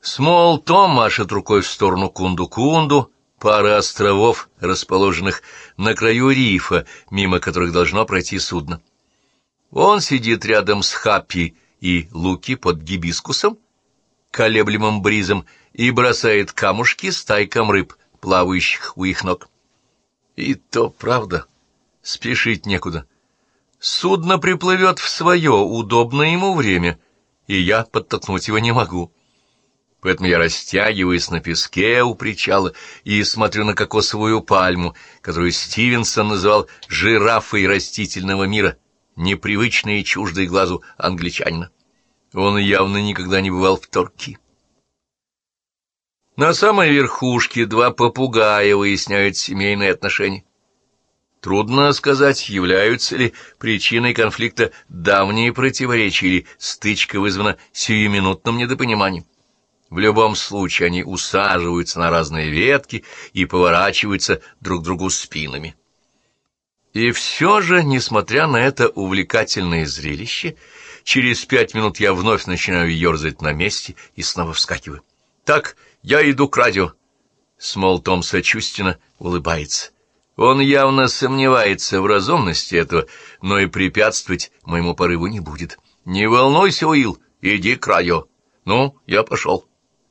Смол Том машет рукой в сторону Кунду-Кунду, пара островов, расположенных на краю рифа, мимо которых должно пройти судно. Он сидит рядом с Хаппи и Луки под гибискусом, колеблемым бризом, и бросает камушки стайкам рыб, плавающих у их ног. И то правда, спешить некуда. Судно приплывет в свое удобное ему время, и я подтолкнуть его не могу. Поэтому я растягиваюсь на песке у причала и смотрю на кокосовую пальму, которую Стивенсон называл «жирафой растительного мира», непривычной и чуждой глазу англичанина. Он явно никогда не бывал в Торки. На самой верхушке два попугая выясняют семейные отношения. Трудно сказать, являются ли причиной конфликта давние противоречия или стычка вызвана сиюминутным недопониманием. В любом случае они усаживаются на разные ветки и поворачиваются друг к другу спинами. И все же, несмотря на это увлекательное зрелище, через 5 минут я вновь начинаю ерзать на месте и снова вскакиваю. «Так, я иду к радио». Смол Том сочувственно улыбается. Он явно сомневается в разумности этого, но и препятствовать моему порыву не будет. «Не волнуйся, Уилл, иди к радио». «Ну, я пошел».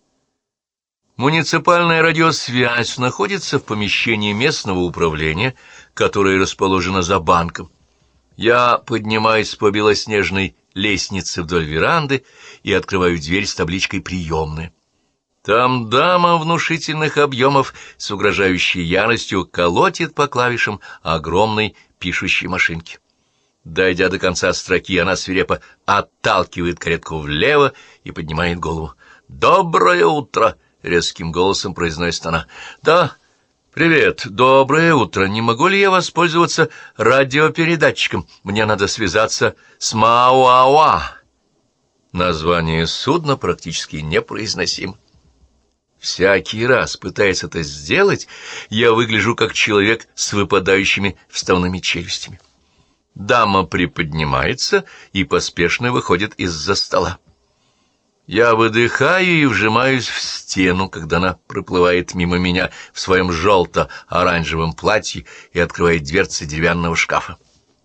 Муниципальная радиосвязь находится в помещении местного управления, которое расположено за банком. Я поднимаюсь по белоснежной лестнице вдоль веранды и открываю дверь с табличкой «Приемная». Там дама внушительных объемов с угрожающей яростью колотит по клавишам огромной пишущей машинки. Дойдя до конца строки, она свирепо отталкивает каретку влево и поднимает голову. «Доброе утро!» — резким голосом произносит она. «Да, привет, доброе утро. Не могу ли я воспользоваться радиопередатчиком? Мне надо связаться с Мауауа». Название судна практически непроизносимо. Всякий раз, пытаясь это сделать, я выгляжу как человек с выпадающими вставными челюстями. Дама приподнимается и поспешно выходит из-за стола. Я выдыхаю и вжимаюсь в стену, когда она проплывает мимо меня в своем желто-оранжевом платье и открывает дверцы деревянного шкафа.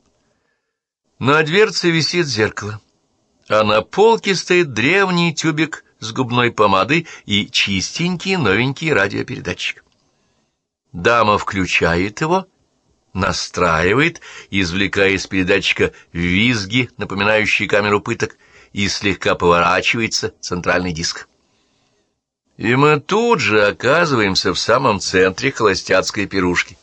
На дверце висит зеркало, а на полке стоит древний тюбик с губной помадой и чистенький новенький радиопередатчик. Дама включает его, настраивает, извлекая из передатчика визги, напоминающие камеру пыток, и слегка поворачивается центральный диск. И мы тут же оказываемся в самом центре холостяцкой пирушки.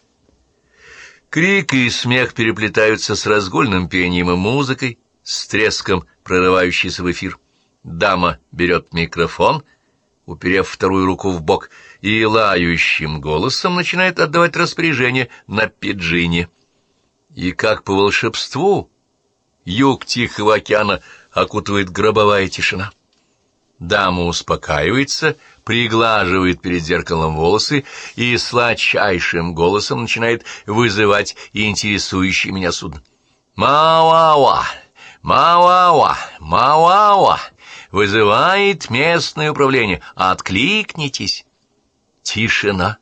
Крик и смех переплетаются с разгульным пением и музыкой, с треском, прорывающейся в эфир. Дама берет микрофон, уперев вторую руку в бок, и лающим голосом начинает отдавать распоряжение на пиджине. И как по волшебству юг Тихого океана окутывает гробовая тишина. Дама успокаивается, приглаживает перед зеркалом волосы и сладчайшим голосом начинает вызывать интересующее меня судно. «Мауауа! Мауауа! Мауауа! Вызывает местное управление! Откликнитесь!» Тишина.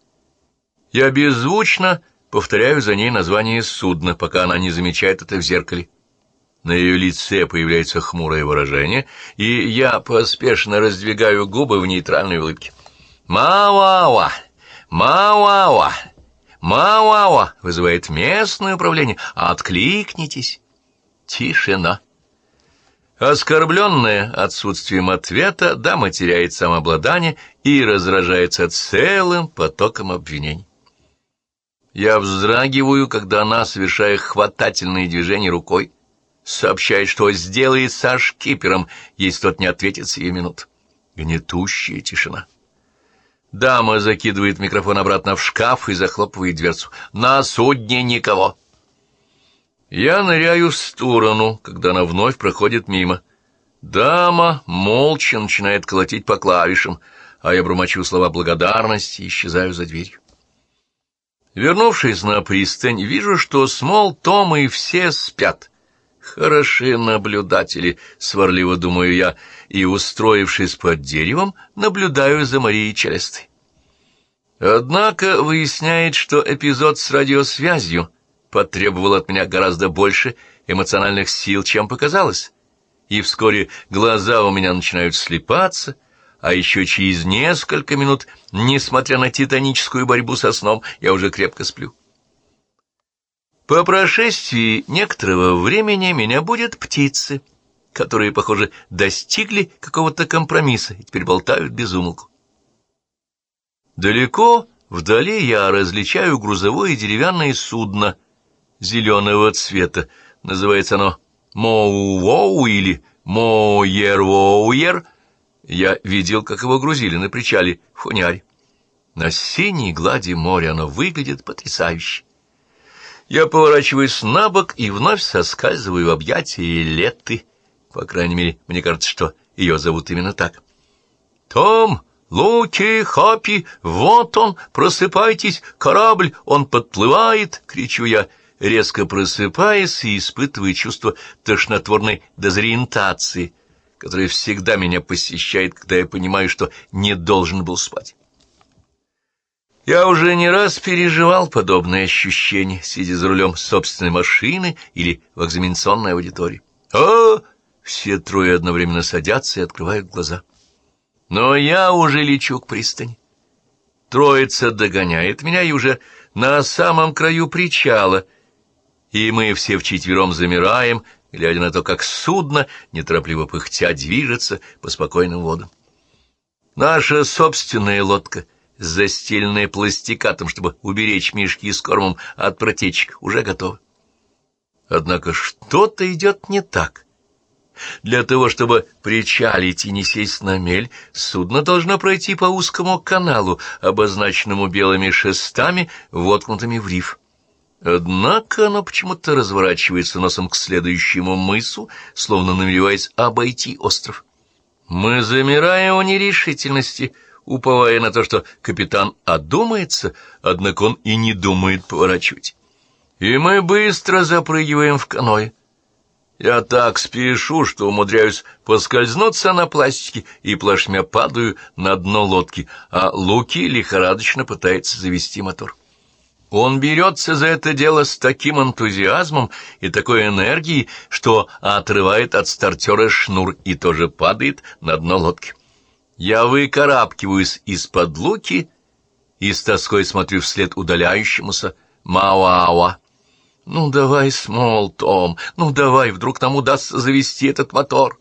Я беззвучно повторяю за ней название судна, пока она не замечает это в зеркале. На ее лице появляется хмурое выражение, и я поспешно раздвигаю губы в нейтральной улыбке. «Мауауа! Мауауа! Мауауа!» вызывает местное управление. «Откликнитесь!» Тишина. Оскорбленная отсутствием ответа, дама теряет самообладание и разражается целым потоком обвинений. Я вздрагиваю, когда она, совершая хватательные движения рукой, сообщает, что сделает со шкипером, если тот не ответит сию минут. Гнетущая тишина. Дама закидывает микрофон обратно в шкаф и захлопывает дверцу. «На судне никого!» Я ныряю в сторону, когда она вновь проходит мимо. Дама молча начинает колотить по клавишам, а я бормочу слова благодарности и исчезаю за дверью. Вернувшись на пристань, вижу, что Смол, Том и все спят. Хороши наблюдатели, сварливо думаю я, и, устроившись под деревом, наблюдаю за Марией Челестой. Однако выясняет, что эпизод с радиосвязью потребовал от меня гораздо больше эмоциональных сил, чем показалось, и вскоре глаза у меня начинают слипаться, а еще через несколько минут, несмотря на титаническую борьбу со сном, я уже крепко сплю. По прошествии некоторого времени меня будут птицы, которые, похоже, достигли какого-то компромисса и теперь болтают без умолку. Далеко вдали я различаю грузовое деревянное судно зеленого цвета. Называется оно Моу-Воу или Моер-Воуер. Я видел, как его грузили на причале в Хуняре. На синей глади моря оно выглядит потрясающе. Я поворачиваюсь на бок и вновь соскальзываю в объятия Летты. По крайней мере, мне кажется, что ее зовут именно так. «Том, Луки, Хаппи, вот он, просыпайтесь, корабль, он подплывает!» — кричу я, резко просыпаясь и испытывая чувство тошнотворной дезориентации, которое всегда меня посещает, когда я понимаю, что не должен был спать. Я уже не раз переживал подобные ощущения, сидя за рулем собственной машины или в экзаменационной аудитории. Все трое одновременно садятся и открывают глаза. Но я уже лечу к пристани. Троица догоняет меня и уже на самом краю причала, и мы все вчетвером замираем, глядя на то, как судно, неторопливо пыхтя, движется по спокойным водам. Наша собственная лодка, застеленная пластикатом, чтобы уберечь мешки с кормом от протечек, уже готова. Однако что-то идет не так. Для того, чтобы причалить и не сесть на мель, судно должно пройти по узкому каналу, обозначенному белыми шестами, воткнутыми в риф. Однако оно почему-то разворачивается носом к следующему мысу, словно намереваясь обойти остров. Мы замираем в нерешительности, уповая на то, что капитан одумается, однако он и не думает поворачивать. И мы быстро запрыгиваем в каноэ. Я так спешу, что умудряюсь поскользнуться на пластике и плашмя падаю на дно лодки, а Луки лихорадочно пытается завести мотор. Он берется за это дело с таким энтузиазмом и такой энергией, что отрывает от стартера шнур и тоже падает на дно лодки. Я выкарабкиваюсь из-под Луки и с тоской смотрю вслед удаляющемуся Мауауа. «Ну давай, Смол, Том, ну давай, вдруг нам удастся завести этот мотор».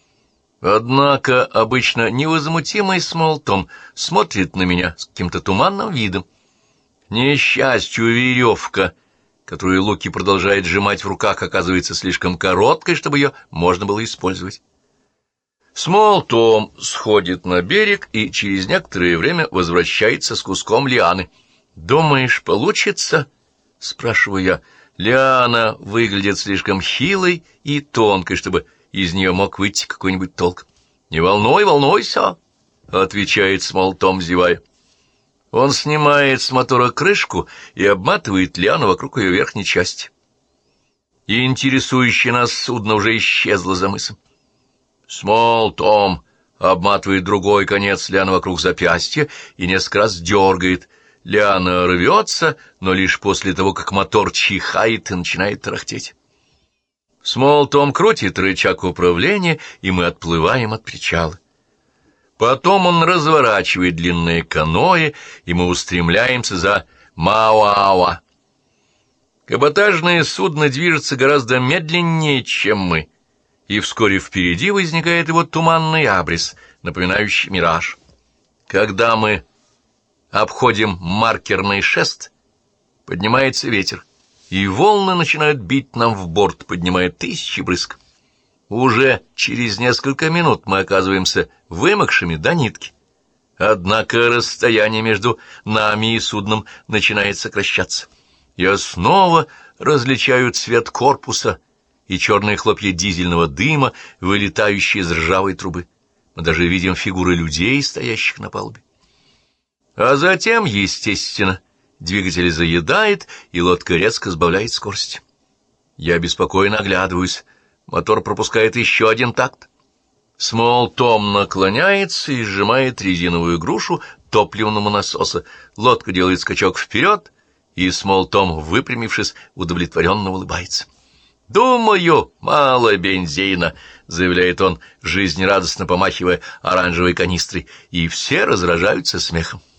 Однако обычно невозмутимый Смол Том смотрит на меня с каким-то туманным видом. К несчастью, веревка, которую Луки продолжает сжимать в руках, оказывается слишком короткой, чтобы ее можно было использовать. Смол Том сходит на берег и через некоторое время возвращается с куском лианы. «Думаешь, получится?» — спрашиваю я. Лиана выглядит слишком хилой и тонкой, чтобы из нее мог выйти какой-нибудь толк. «Не волнуйся», — отвечает Смол Том, зевая. Он снимает с мотора крышку и обматывает лиану вокруг ее верхней части. И интересующее нас судно уже исчезло за мысом. Смол Том обматывает другой конец лианы вокруг запястья и несколько раз дергает. Лиана рвется, но лишь после того, как мотор чихает и начинает тарахтеть. Смол Том крутит рычаг управления, и мы отплываем от причала. Потом он разворачивает длинное каноэ, и мы устремляемся за Мауауа. Каботажное судно движется гораздо медленнее, чем мы, и вскоре впереди возникает его туманный абрис, напоминающий мираж. Когда мы обходим маркерный шест, поднимается ветер, и волны начинают бить нам в борт, поднимая тысячи брызг. Уже через несколько минут мы оказываемся вымокшими до нитки. Однако расстояние между нами и судном начинает сокращаться. Я снова различаю цвет корпуса и черные хлопья дизельного дыма, вылетающие из ржавой трубы. Мы даже видим фигуры людей, стоящих на палубе. А затем, естественно, двигатель заедает, и лодка резко сбавляет скорость. Я беспокойно оглядываюсь. мотор пропускает еще один такт. Смол Том наклоняется и сжимает резиновую грушу топливного насоса. Лодка делает скачок вперед, и Смол Том, выпрямившись, удовлетворенно улыбается. «Думаю, мало бензина», — заявляет он, жизнерадостно помахивая оранжевой канистрой, и все разражаются смехом.